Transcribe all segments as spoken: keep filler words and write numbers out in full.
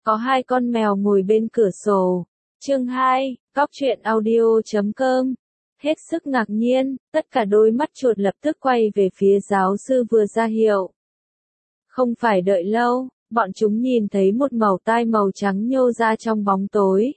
Có hai con mèo ngồi bên cửa sổ. Chương hai, góc truyện audio chấm com. Hết sức ngạc nhiên, tất cả đôi mắt chuột lập tức quay về phía giáo sư vừa ra hiệu. Không phải đợi lâu, bọn chúng nhìn thấy một mẩu tai màu trắng nhô ra trong bóng tối.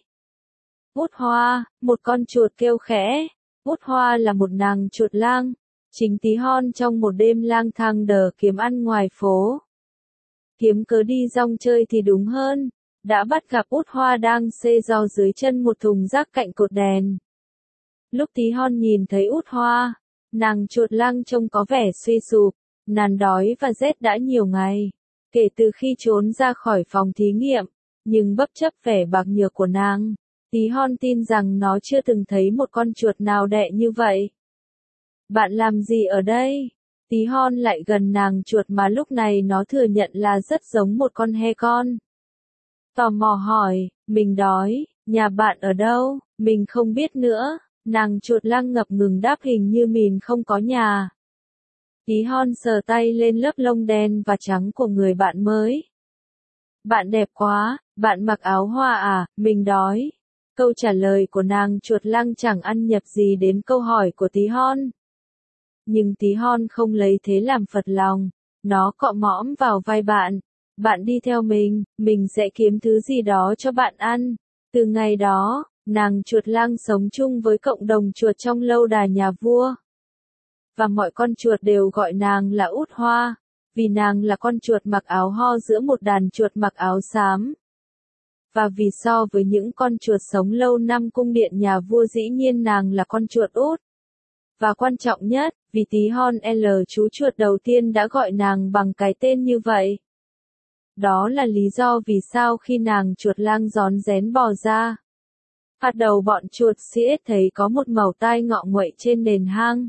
Út Hoa, một con chuột kêu khẽ. Út Hoa là một nàng chuột lang, chính tí hon trong một đêm lang thang đờ kiếm ăn ngoài phố. Kiếm cớ đi rong chơi thì đúng hơn, đã bắt gặp Út Hoa đang xê giò dưới chân một thùng rác cạnh cột đèn. Lúc tí hon nhìn thấy Út Hoa, nàng chuột lang trông có vẻ suy sụp, nàn đói và rét đã nhiều ngày, kể từ khi trốn ra khỏi phòng thí nghiệm, nhưng bất chấp vẻ bạc nhược của nàng, tí hon tin rằng nó chưa từng thấy một con chuột nào đẹ như vậy. Bạn làm gì ở đây? Tí hon lại gần nàng chuột mà lúc này nó thừa nhận là rất giống một con he con. Tò mò hỏi, mình đói, nhà bạn ở đâu? Mình không biết nữa, nàng chuột lang ngập ngừng đáp hình như mình không có nhà. Tí hon sờ tay lên lớp lông đen và trắng của người bạn mới. Bạn đẹp quá, bạn mặc áo hoa à, mình đói. Câu trả lời của nàng chuột lang chẳng ăn nhập gì đến câu hỏi của tí hon. Nhưng tí hon không lấy thế làm phật lòng, nó cọ mõm vào vai bạn. Bạn đi theo mình, mình sẽ kiếm thứ gì đó cho bạn ăn. Từ ngày đó, nàng chuột lang sống chung với cộng đồng chuột trong lâu đài nhà vua. Và mọi con chuột đều gọi nàng là Út Hoa, vì nàng là con chuột mặc áo ho giữa một đàn chuột mặc áo xám. Và vì so với những con chuột sống lâu năm cung điện nhà vua dĩ nhiên nàng là con chuột út. Và quan trọng nhất, vì tí hon L chú chuột đầu tiên đã gọi nàng bằng cái tên như vậy. Đó là lý do vì sao khi nàng chuột lang rón rén bò ra, bắt đầu bọn chuột xiết thấy có một mẩu tai ngọ nguậy trên nền hang.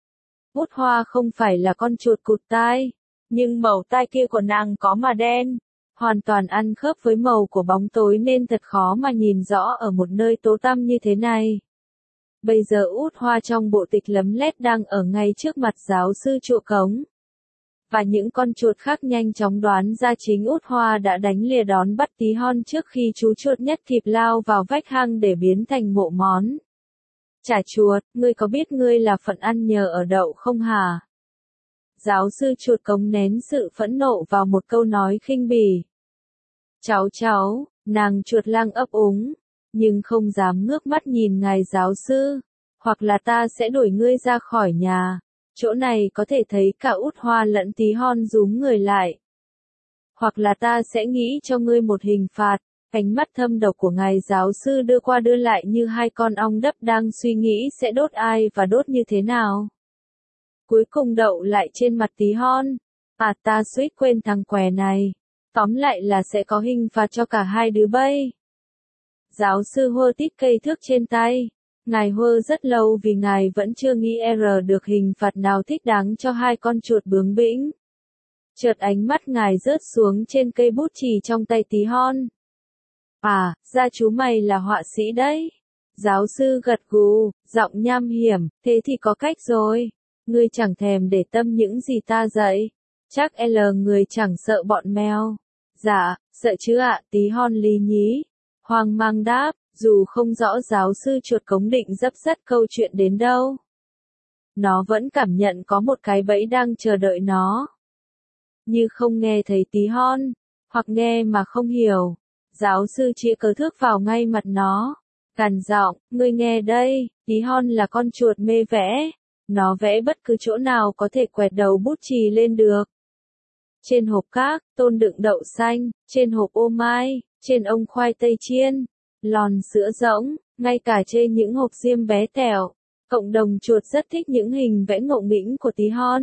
Út Hoa không phải là con chuột cụt tai, nhưng mẩu tai kia của nàng có mà đen, hoàn toàn ăn khớp với màu của bóng tối nên thật khó mà nhìn rõ ở một nơi tối tăm như thế này. Bây giờ Út Hoa trong bộ tịch lấm lét đang ở ngay trước mặt giáo sư chuột cống. Và những con chuột khác nhanh chóng đoán ra chính Út Hoa đã đánh lìa đón bắt tí hon trước khi chú chuột nhất kịp lao vào vách hang để biến thành mộ món. Chả chuột, ngươi có biết ngươi là phận ăn nhờ ở đậu không hả? Giáo sư chuột cống nén sự phẫn nộ vào một câu nói khinh bỉ. Cháu cháu, nàng chuột lang ấp úng, nhưng không dám ngước mắt nhìn ngài giáo sư, hoặc là ta sẽ đuổi ngươi ra khỏi nhà. Chỗ này có thể thấy cả Út Hoa lẫn tí hon rúm người lại. Hoặc là ta sẽ nghĩ cho ngươi một hình phạt. Ánh mắt thâm độc của ngài giáo sư đưa qua đưa lại như hai con ong đấp đang suy nghĩ sẽ đốt ai và đốt như thế nào. Cuối cùng đậu lại trên mặt tí hon. À ta suýt quên thằng què này. Tóm lại là sẽ có hình phạt cho cả hai đứa bay. Giáo sư hơ tít cây thước trên tay. Ngài hơ rất lâu vì ngài vẫn chưa nghĩ R được hình phạt nào thích đáng cho hai con chuột bướng bĩnh. Chợt ánh mắt ngài rớt xuống trên cây bút chì trong tay tí hon. À, gia chú mày là họa sĩ đấy. Giáo sư gật gù, giọng nham hiểm, thế thì có cách rồi. Ngươi chẳng thèm để tâm những gì ta dạy. Chắc L người chẳng sợ bọn mèo. Dạ, sợ chứ ạ, tí hon lý nhí. Hoang mang đáp, dù không rõ giáo sư chuột cống định dấp dắt câu chuyện đến đâu. Nó vẫn cảm nhận có một cái bẫy đang chờ đợi nó. Như không nghe thấy tí hon, hoặc nghe mà không hiểu. Giáo sư chĩa cờ thước vào ngay mặt nó, gằn giọng, ngươi nghe đây, tí hon là con chuột mê vẽ, nó vẽ bất cứ chỗ nào có thể quẹt đầu bút chì lên được. Trên hộp cát, tôn đựng đậu xanh, trên hộp ô mai, trên ông khoai tây chiên, lon sữa rỗng, ngay cả trên những hộp diêm bé tẹo, cộng đồng chuột rất thích những hình vẽ ngộ nghĩnh của tí hon.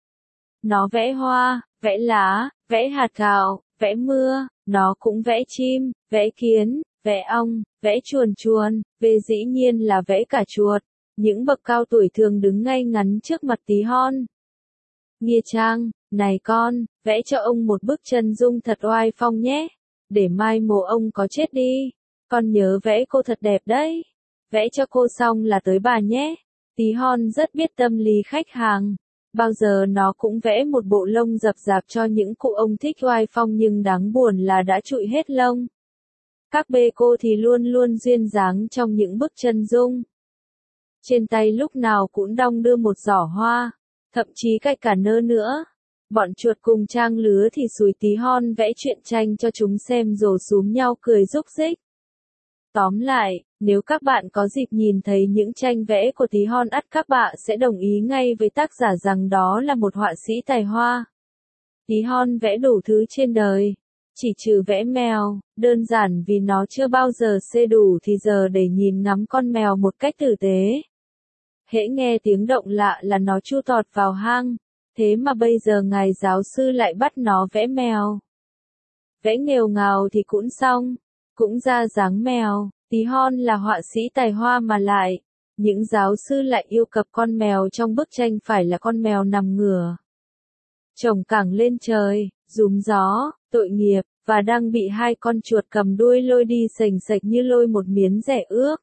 Nó vẽ hoa, vẽ lá, vẽ hạt gạo, vẽ mưa. Nó cũng vẽ chim, vẽ kiến, vẽ ong, vẽ chuồn chuồn, về dĩ nhiên là vẽ cả chuột. Những bậc cao tuổi thường đứng ngay ngắn trước mặt tí hon. Nghia Trang, này con, vẽ cho ông một bức chân dung thật oai phong nhé. Để mai mồ ông có chết đi. Con nhớ vẽ cô thật đẹp đấy. Vẽ cho cô xong là tới bà nhé. Tí hon rất biết tâm lý khách hàng. Bao giờ nó cũng vẽ một bộ lông rập rạp cho những cụ ông thích oai phong nhưng đáng buồn là đã trụi hết lông. Các bê cô thì luôn luôn duyên dáng trong những bức chân dung. Trên tay lúc nào cũng đong đưa một giỏ hoa, thậm chí cách cả nơ nữa. Bọn chuột cùng trang lứa thì xúi tí hon vẽ truyện tranh cho chúng xem rồi xúm nhau cười rúc rích. Tóm lại, nếu các bạn có dịp nhìn thấy những tranh vẽ của tí hon ắt các bạn sẽ đồng ý ngay với tác giả rằng đó là một họa sĩ tài hoa. Tí hon vẽ đủ thứ trên đời, chỉ trừ vẽ mèo, đơn giản vì nó chưa bao giờ xê đủ thì giờ để nhìn ngắm con mèo một cách tử tế. Hễ nghe tiếng động lạ là nó chu tọt vào hang, thế mà bây giờ ngài giáo sư lại bắt nó vẽ mèo. Vẽ nghều ngào thì cũng xong, cũng ra dáng mèo, tí hon là họa sĩ tài hoa mà lại, những giáo sư lại yêu cầu con mèo trong bức tranh phải là con mèo nằm ngửa. Trồng cẳng lên trời, rúm gió, tội nghiệp, và đang bị hai con chuột cầm đuôi lôi đi sềnh sệch như lôi một miếng rẻ ước.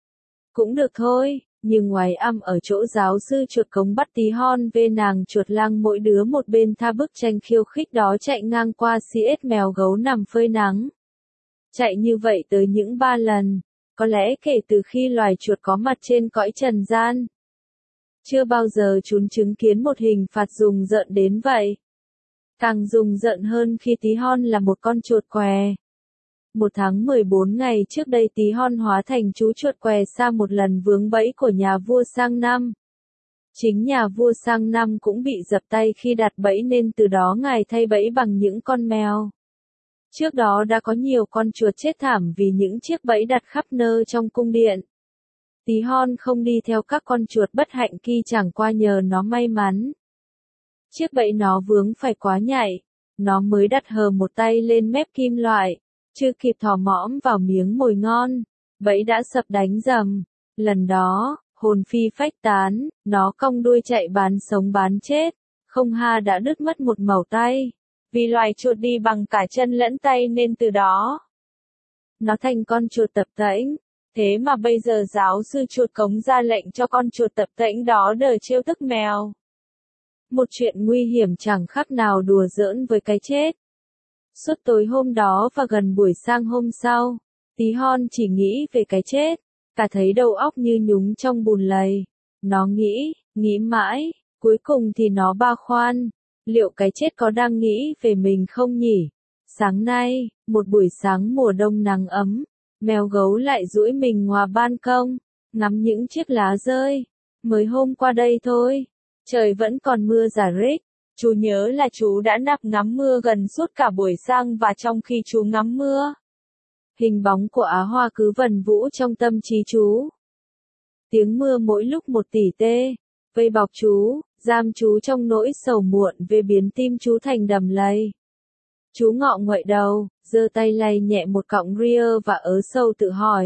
Cũng được thôi, nhưng ngoài âm ở chỗ giáo sư chuột cống bắt tí hon về nàng chuột lang mỗi đứa một bên tha bức tranh khiêu khích đó chạy ngang qua xê ét mèo gấu nằm phơi nắng. Chạy như vậy tới những ba lần, có lẽ kể từ khi loài chuột có mặt trên cõi trần gian. Chưa bao giờ chúng chứng kiến một hình phạt rùng rợn đến vậy. Càng rùng rợn hơn khi tí hon là một con chuột què. Một tháng mười bốn ngày trước đây tí hon hóa thành chú chuột què xa một lần vướng bẫy của nhà vua Sang Năm. Chính nhà vua Sang Năm cũng bị dập tay khi đặt bẫy nên từ đó ngài thay bẫy bằng những con mèo. Trước đó đã có nhiều con chuột chết thảm vì những chiếc bẫy đặt khắp nơi trong cung điện. Tí hon không đi theo các con chuột bất hạnh kia chẳng qua nhờ nó may mắn. Chiếc bẫy nó vướng phải quá nhạy, nó mới đặt hờ một tay lên mép kim loại, chưa kịp thò mõm vào miếng mồi ngon, bẫy đã sập đánh rầm. Lần đó, hồn phi phách tán, nó cong đuôi chạy bán sống bán chết, không ha đã đứt mất một mẩu tay. Vì loài chuột đi bằng cả chân lẫn tay nên từ đó nó thành con chuột tập tễnh. Thế mà bây giờ giáo sư chuột cống ra lệnh cho con chuột tập tễnh đó đờ trêu tức mèo. Một chuyện nguy hiểm chẳng khác nào đùa giỡn với cái chết. Suốt tối hôm đó và gần buổi sang hôm sau, tí hon chỉ nghĩ về cái chết, cả thấy đầu óc như nhúng trong bùn lầy. Nó nghĩ, nghĩ mãi, cuối cùng thì nó ba khoan. Liệu cái chết có đang nghĩ về mình không nhỉ? Sáng nay, một buổi sáng mùa đông nắng ấm, mèo gấu lại duỗi mình ngoài ban công, ngắm những chiếc lá rơi. Mới hôm qua đây thôi, trời vẫn còn mưa rả rích. Chú nhớ là chú đã nằm ngắm mưa gần suốt cả buổi sáng và trong khi chú ngắm mưa, hình bóng của Á Hoa cứ vần vũ trong tâm trí chú. Tiếng mưa mỗi lúc một tỉ tê, vây bọc chú, giam chú trong nỗi sầu muộn về biến tim chú thành đầm lầy. Chú ngọ nguậy đầu, giơ tay lay nhẹ một cọng ria và ớ sâu tự hỏi.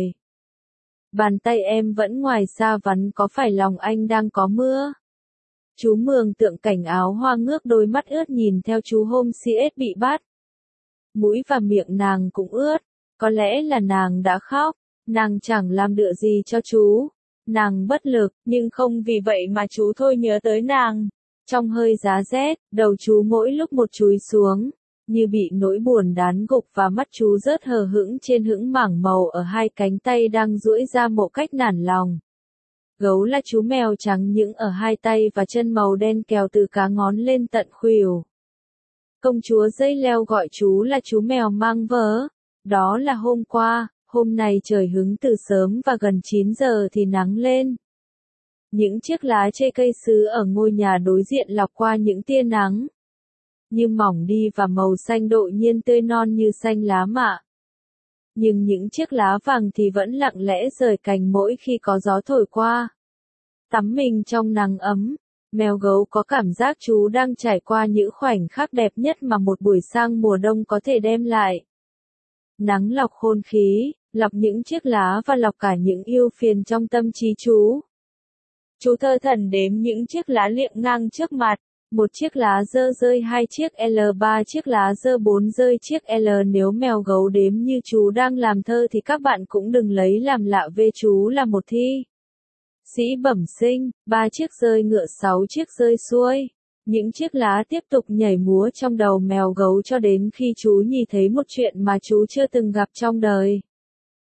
Bàn tay em vẫn ngoài xa vắn có phải lòng anh đang có mưa? Chú mường tượng cảnh áo hoa ngước đôi mắt ướt nhìn theo chú hôm xê ét bị bắt. Mũi và miệng nàng cũng ướt, có lẽ là nàng đã khóc, nàng chẳng làm được gì cho chú. Nàng bất lực, nhưng không vì vậy mà chú thôi nhớ tới nàng. Trong hơi giá rét, đầu chú mỗi lúc một chúi xuống, như bị nỗi buồn đán gục và mắt chú rớt hờ hững trên hững mảng màu ở hai cánh tay đang duỗi ra một cách nản lòng. Gấu là chú mèo trắng những ở hai tay và chân màu đen kèo từ cá ngón lên tận khuỷu. Công chúa dây leo gọi chú là chú mèo mang vớ. Đó là hôm qua. Hôm nay trời hứng từ sớm và gần chín giờ thì nắng lên. Những chiếc lá chê cây sứ ở ngôi nhà đối diện lọc qua những tia nắng. Như mỏng đi và màu xanh độ nhiên tươi non như xanh lá mạ. Nhưng những chiếc lá vàng thì vẫn lặng lẽ rời cành mỗi khi có gió thổi qua. Tắm mình trong nắng ấm, mèo gấu có cảm giác chú đang trải qua những khoảnh khắc đẹp nhất mà một buổi sáng mùa đông có thể đem lại. Nắng lọc khôn khí, lọc những chiếc lá và lọc cả những ưu phiền trong tâm trí chú. Chú thơ thẩn đếm những chiếc lá liệng ngang trước mặt, một chiếc lá dơ rơi hai chiếc L, ba chiếc lá dơ bốn rơi chiếc L. Nếu mèo gấu đếm như chú đang làm thơ thì các bạn cũng đừng lấy làm lạ về chú là một thi sĩ bẩm sinh. Ba chiếc rơi ngựa, sáu chiếc rơi xuôi. Những chiếc lá tiếp tục nhảy múa trong đầu mèo gấu cho đến khi chú nhìn thấy một chuyện mà chú chưa từng gặp trong đời.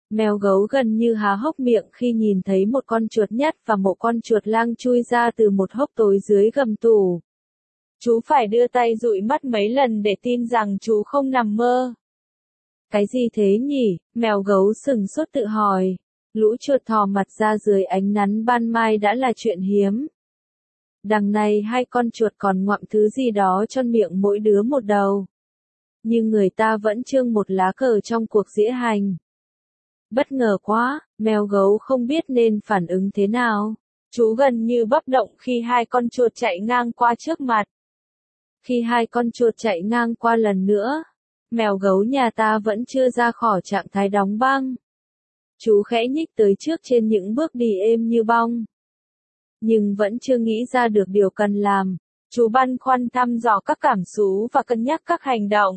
Mèo gấu gần như há hốc miệng khi nhìn thấy một con chuột nhắt và một con chuột lang chui ra từ một hốc tối dưới gầm tủ. Chú phải đưa tay dụi mắt mấy lần để tin rằng chú không nằm mơ. Cái gì thế nhỉ? Mèo gấu sừng sốt tự hỏi. Lũ chuột thò mặt ra dưới ánh nắng ban mai đã là chuyện hiếm. Đằng này hai con chuột còn ngoạm thứ gì đó trong miệng mỗi đứa một đầu. Nhưng người ta vẫn trương một lá cờ trong cuộc diễu hành. Bất ngờ quá, mèo gấu không biết nên phản ứng thế nào. Chú gần như bấp động khi hai con chuột chạy ngang qua trước mặt. Khi hai con chuột chạy ngang qua lần nữa, mèo gấu nhà ta vẫn chưa ra khỏi trạng thái đóng băng. Chú khẽ nhích tới trước trên những bước đi êm như bong. Nhưng vẫn chưa nghĩ ra được điều cần làm. Chú băn khoăn thăm dò các cảm xúc và cân nhắc các hành động.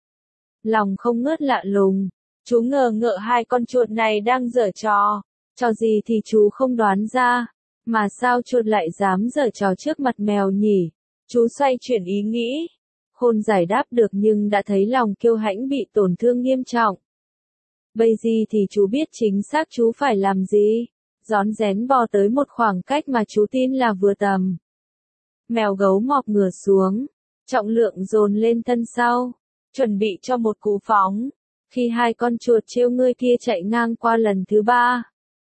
Lòng không ngớt lạ lùng. Chú ngờ ngợ hai con chuột này đang giở trò. Trò gì thì chú không đoán ra. Mà sao chuột lại dám giở trò trước mặt mèo nhỉ? Chú xoay chuyển ý nghĩ. Khôn giải đáp được nhưng đã thấy lòng kiêu hãnh bị tổn thương nghiêm trọng. Bây giờ thì chú biết chính xác chú phải làm gì. Rón rén bò tới một khoảng cách mà chú tin là vừa tầm. Mèo gấu mọc ngửa xuống. Trọng lượng dồn lên thân sau. Chuẩn bị cho một cú phóng. Khi hai con chuột trêu ngươi kia chạy ngang qua lần thứ ba.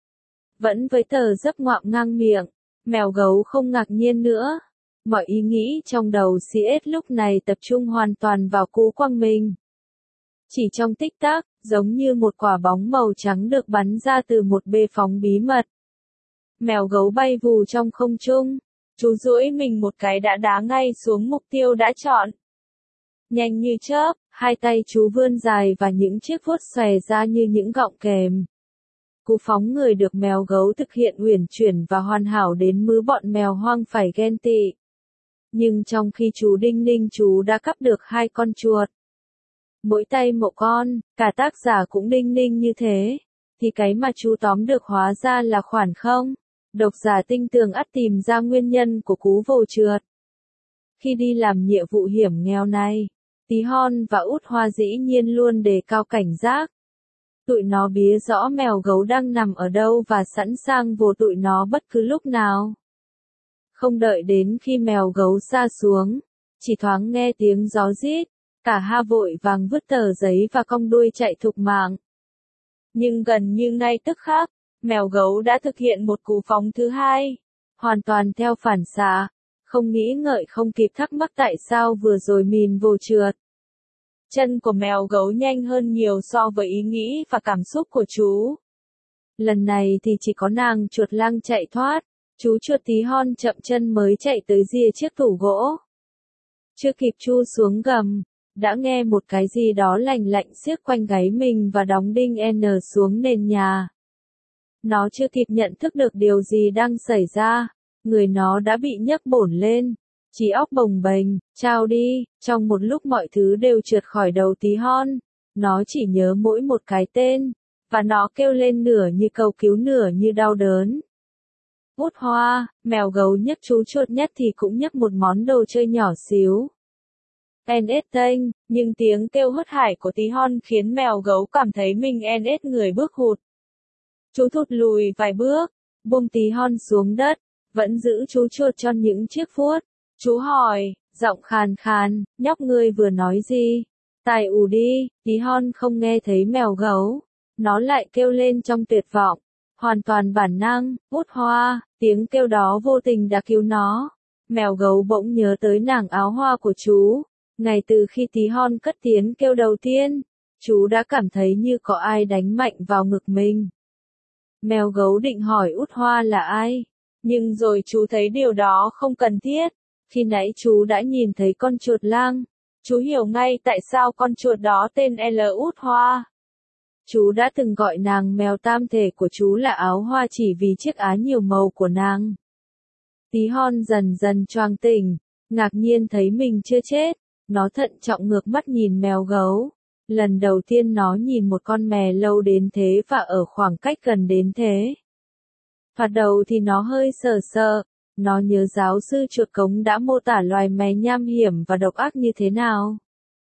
Vẫn với tờ dấp ngoạm ngang miệng. Mèo gấu không ngạc nhiên nữa. Mọi ý nghĩ trong đầu xê ét lúc này tập trung hoàn toàn vào cú quăng mình. Chỉ trong tích tắc, giống như một quả bóng màu trắng được bắn ra từ một bệ phóng bí mật. Mèo gấu bay vù trong không trung. Chú duỗi mình một cái đã đá ngay xuống mục tiêu đã chọn. Nhanh như chớp, hai tay chú vươn dài và những chiếc vuốt xòe ra như những gọng kềm. Cú phóng người được mèo gấu thực hiện uyển chuyển và hoàn hảo đến mức bọn mèo hoang phải ghen tị. Nhưng trong khi chú đinh ninh chú đã cắp được hai con chuột. Mỗi tay một con, cả tác giả cũng đinh ninh như thế. Thì cái mà chú tóm được hóa ra là khoản không. Độc giả tinh tường ắt tìm ra nguyên nhân của cú vồ trượt. Khi đi làm nhiệm vụ hiểm nghèo này, Tí Hon và Út Hoa dĩ nhiên luôn đề cao cảnh giác. Tụi nó biết rõ mèo gấu đang nằm ở đâu và sẵn sàng vồ tụi nó bất cứ lúc nào. Không đợi đến khi mèo gấu sa xuống, chỉ thoáng nghe tiếng gió rít, cả ha vội vàng vứt tờ giấy và cong đuôi chạy thục mạng. Nhưng gần như ngay tức khắc, mèo gấu đã thực hiện một cú phóng thứ hai, hoàn toàn theo phản xạ, không nghĩ ngợi không kịp thắc mắc tại sao vừa rồi mình vồ trượt. Chân của mèo gấu nhanh hơn nhiều so với ý nghĩ và cảm xúc của chú. Lần này thì chỉ có nàng chuột lang chạy thoát, chú chuột Tí Hon chậm chân mới chạy tới rìa chiếc tủ gỗ. Chưa kịp chu xuống gầm, đã nghe một cái gì đó lành lạnh xiết quanh gáy mình và đóng đinh N xuống nền nhà. Nó chưa kịp nhận thức được điều gì đang xảy ra, người nó đã bị nhấc bổng lên, trí óc bồng bềnh, trao đi, trong một lúc mọi thứ đều trượt khỏi đầu Tí Hon, nó chỉ nhớ mỗi một cái tên, và nó kêu lên nửa như cầu cứu nửa như đau đớn. Út Hoa, mèo gấu nhấc chú chuột nhất thì cũng nhấc một món đồ chơi nhỏ xíu. en ét tênh, nhưng tiếng kêu hớt hải của Tí Hon khiến mèo gấu cảm thấy mình en ét người bước hụt. Chú thụt lùi vài bước, buông Tí Hon xuống đất, vẫn giữ chú chuột cho những chiếc vuốt. Chú hỏi, giọng khàn khàn, nhóc ngươi vừa nói gì? Tài ù đi, Tí Hon không nghe thấy mèo gấu. Nó lại kêu lên trong tuyệt vọng. Hoàn toàn bản năng, Út Hoa, tiếng kêu đó vô tình đã cứu nó. Mèo gấu bỗng nhớ tới nàng áo hoa của chú. Ngày từ khi Tí Hon cất tiếng kêu đầu tiên, chú đã cảm thấy như có ai đánh mạnh vào ngực mình. Mèo gấu định hỏi Út Hoa là ai, nhưng rồi chú thấy điều đó không cần thiết. Khi nãy chú đã nhìn thấy con chuột lang, chú hiểu ngay tại sao con chuột đó tên L Út Hoa. Chú đã từng gọi nàng mèo tam thể của chú là áo hoa chỉ vì chiếc áo nhiều màu của nàng. Tí Hon dần dần choàng tỉnh, ngạc nhiên thấy mình chưa chết, nó thận trọng ngược mắt nhìn mèo gấu. Lần đầu tiên nó nhìn một con mè lâu đến thế và ở khoảng cách gần đến thế. Thoạt đầu thì nó hơi sợ sợ, nó nhớ giáo sư chuột cống đã mô tả loài mè nham hiểm và độc ác như thế nào.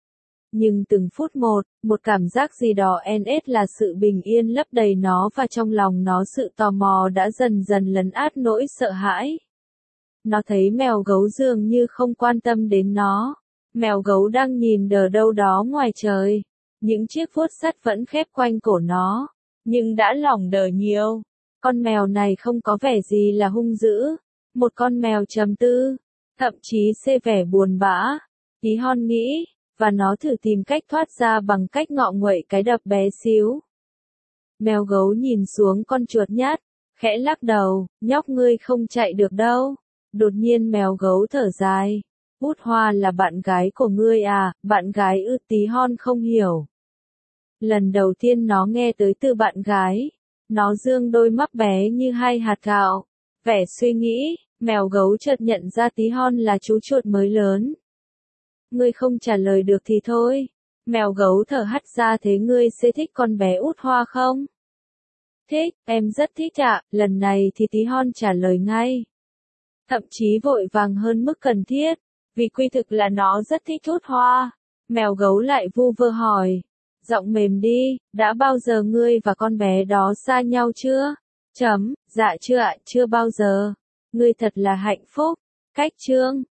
Nhưng từng phút một, một cảm giác gì đó en ét là sự bình yên lấp đầy nó và trong lòng nó sự tò mò đã dần dần lấn át nỗi sợ hãi. Nó thấy mèo gấu dường như không quan tâm đến nó. Mèo gấu đang nhìn đờ đâu đó ngoài trời. Những chiếc vuốt sắt vẫn khép quanh cổ nó, nhưng đã lỏng đờ nhiều. Con mèo này không có vẻ gì là hung dữ. Một con mèo trầm tư, thậm chí xê vẻ buồn bã. Tí hon nghĩ, và nó thử tìm cách thoát ra bằng cách ngọ nguậy cái đập bé xíu. Mèo gấu nhìn xuống con chuột nhát, khẽ lắc đầu, nhóc ngươi không chạy được đâu. Đột nhiên mèo gấu thở dài. Bút Hoa là bạn gái của ngươi à, bạn gái ư? Tí hon không hiểu. Lần đầu tiên nó nghe tới từ bạn gái. Nó dương đôi mắt bé như hai hạt gạo. Vẻ suy nghĩ, mèo gấu chợt nhận ra tí hon là chú chuột mới lớn. Ngươi không trả lời được thì thôi. Mèo gấu thở hắt ra, thế ngươi sẽ thích con bé Út Hoa không? Thích, em rất thích ạ. Lần này thì tí hon trả lời ngay. Thậm chí vội vàng hơn mức cần thiết. Vì quy thực là nó rất thích Út Hoa. Mèo gấu lại vu vơ hỏi. Giọng mềm đi, đã bao giờ ngươi và con bé đó xa nhau chưa? Chấm, dạ chưa ạ, chưa bao giờ. Ngươi thật là hạnh phúc. Cách chương.